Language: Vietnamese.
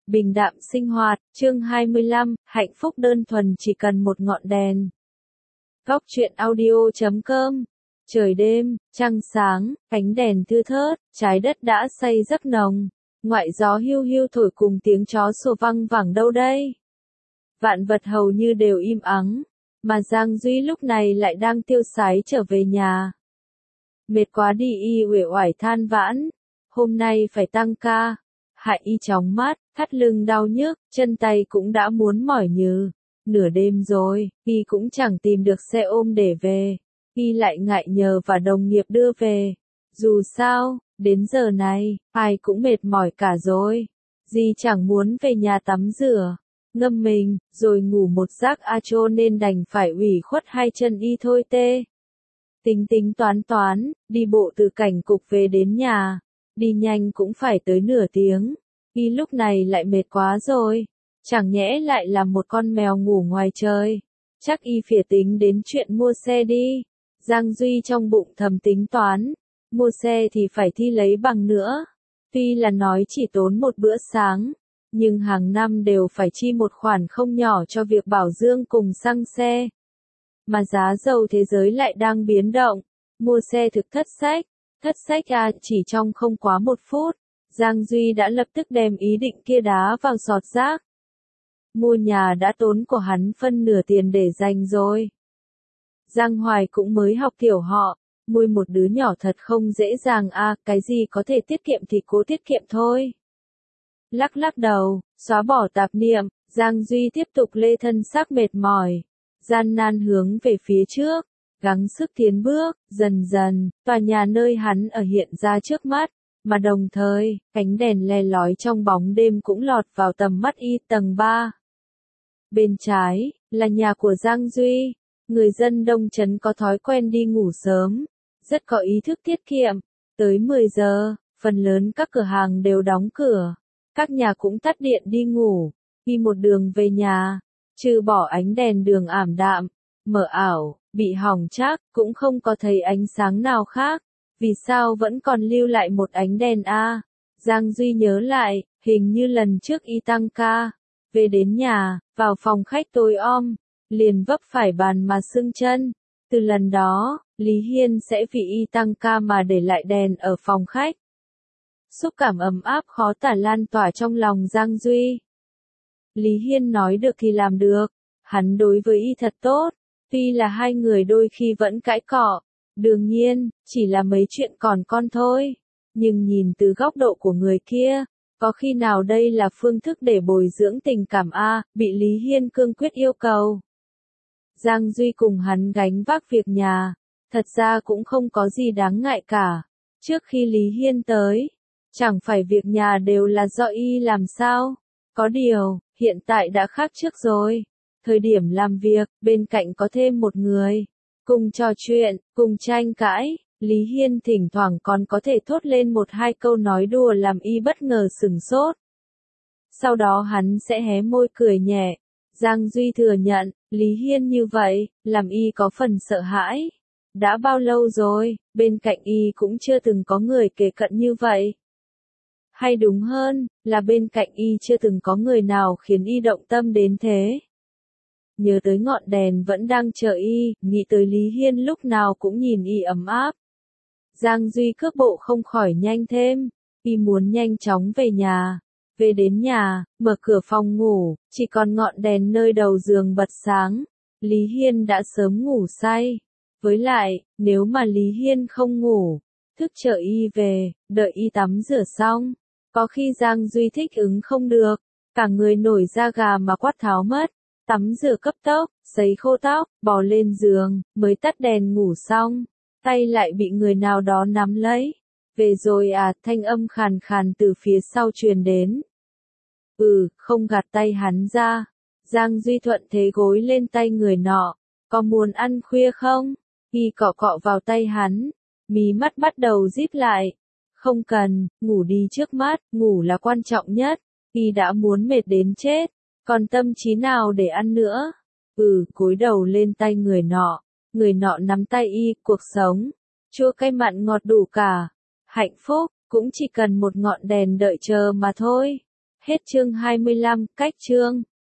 Bình đạm sinh hoạt, chương 25, hạnh phúc đơn thuần chỉ cần một ngọn đèn. Góc truyện audio.com. Trời đêm, trăng sáng, ánh đèn thưa thớt, trái đất đã say giấc nồng. Ngoại gió hiu hiu thổi cùng tiếng chó sủa văng vẳng đâu đây. Vạn vật hầu như đều im ắng, mà Giang Duy lúc này lại đang tiêu sái trở về nhà. Mệt quá đi y uể oải than vãn, hôm nay phải tăng ca. Hại y chóng mắt, thắt lưng đau nhức, chân tay cũng đã muốn mỏi nhừ. Nửa đêm rồi, y cũng chẳng tìm được xe ôm để về. Y lại ngại nhờ và đồng nghiệp đưa về. Dù sao, đến giờ này, ai cũng mệt mỏi cả rồi. Dì chẳng muốn về nhà tắm rửa, ngâm mình, rồi ngủ một giấc cho nên đành phải ủy khuất hai chân y thôi tê. Tính tính toán, đi bộ từ cảnh cục về đến nhà. Đi nhanh cũng phải tới nửa tiếng. Y lúc này lại mệt quá rồi. Chẳng nhẽ lại là một con mèo ngủ ngoài trời. Chắc y phỉa tính đến chuyện mua xe đi. Giang Duy trong bụng thầm tính toán. Mua xe thì phải thi lấy bằng nữa. Tuy là nói chỉ tốn một bữa sáng. Nhưng hàng năm đều phải chi một khoản không nhỏ cho việc bảo dưỡng cùng xăng xe. Mà giá dầu thế giới lại đang biến động. Mua xe thực thất sách. Thất sách chỉ trong không quá một phút, Giang Duy đã lập tức đem ý định kia đá vào giọt rác. Mua nhà đã tốn của hắn phân nửa tiền để dành rồi. Giang Hoài cũng mới học tiểu họ, nuôi một đứa nhỏ thật không dễ dàng cái gì có thể tiết kiệm thì cố tiết kiệm thôi. Lắc đầu, xóa bỏ tạp niệm, Giang Duy tiếp tục lê thân xác mệt mỏi, gian nan hướng về phía trước. Gắng sức tiến bước, dần dần, tòa nhà nơi hắn ở hiện ra trước mắt, mà đồng thời, ánh đèn le lói trong bóng đêm cũng lọt vào tầm mắt y tầng 3. Bên trái, là nhà của Giang Duy, người dân Đông Trấn có thói quen đi ngủ sớm, rất có ý thức tiết kiệm, tới 10 giờ, phần lớn các cửa hàng đều đóng cửa, các nhà cũng tắt điện đi ngủ, đi một đường về nhà, trừ bỏ ánh đèn đường ảm đạm, mờ ảo. Bị hỏng chắc, cũng không có thấy ánh sáng nào khác. Vì sao vẫn còn lưu lại một ánh đèn Giang Duy nhớ lại, hình như lần trước y tăng ca. Về đến nhà, vào phòng khách tối om, liền vấp phải bàn mà sưng chân. Từ lần đó, Lý Hiên sẽ vì y tăng ca mà để lại đèn ở phòng khách. Xúc cảm ấm áp khó tả lan tỏa trong lòng Giang Duy. Lý Hiên nói được thì làm được, hắn đối với y thật tốt. Tuy là hai người đôi khi vẫn cãi cọ, đương nhiên, chỉ là mấy chuyện còn con thôi. Nhưng nhìn từ góc độ của người kia, có khi nào đây là phương thức để bồi dưỡng tình cảm bị Lý Hiên cương quyết yêu cầu. Giang Duy cùng hắn gánh vác việc nhà, thật ra cũng không có gì đáng ngại cả. Trước khi Lý Hiên tới, chẳng phải việc nhà đều là do y làm sao? Có điều, hiện tại đã khác trước rồi. Thời điểm làm việc, bên cạnh có thêm một người. Cùng trò chuyện, cùng tranh cãi, Lý Hiên thỉnh thoảng còn có thể thốt lên một hai câu nói đùa làm y bất ngờ sửng sốt. Sau đó hắn sẽ hé môi cười nhẹ. Giang Duy thừa nhận, Lý Hiên như vậy, làm y có phần sợ hãi. Đã bao lâu rồi, bên cạnh y cũng chưa từng có người kề cận như vậy. Hay đúng hơn, là bên cạnh y chưa từng có người nào khiến y động tâm đến thế. Nhớ tới ngọn đèn vẫn đang chờ y, nghĩ tới Lý Hiên lúc nào cũng nhìn y ấm áp. Giang Duy cước bộ không khỏi nhanh thêm, y muốn nhanh chóng về nhà. Về đến nhà, mở cửa phòng ngủ, chỉ còn ngọn đèn nơi đầu giường bật sáng. Lý Hiên đã sớm ngủ say. Với lại, nếu mà Lý Hiên không ngủ, thức chờ y về, đợi y tắm rửa xong, có khi Giang Duy thích ứng không được, cả người nổi da gà mà quát tháo mất. Tắm rửa cấp tốc, sấy khô tóc, bò lên giường, mới tắt đèn ngủ xong, tay lại bị người nào đó nắm lấy. Về rồi thanh âm khàn khàn từ phía sau truyền đến. Không gạt tay hắn ra. Giang Duy thuận thế gối lên tay người nọ. Có muốn ăn khuya không? Y cọ cọ vào tay hắn, mí mắt bắt đầu díp lại. Không cần, ngủ đi trước mắt, ngủ là quan trọng nhất. Y đã muốn mệt đến chết. Còn tâm trí nào để ăn nữa? Cúi đầu lên tay người nọ nắm tay y, cuộc sống, chua cay mặn ngọt đủ cả. Hạnh phúc, cũng chỉ cần một ngọn đèn đợi chờ mà thôi. Hết chương 25, cách chương.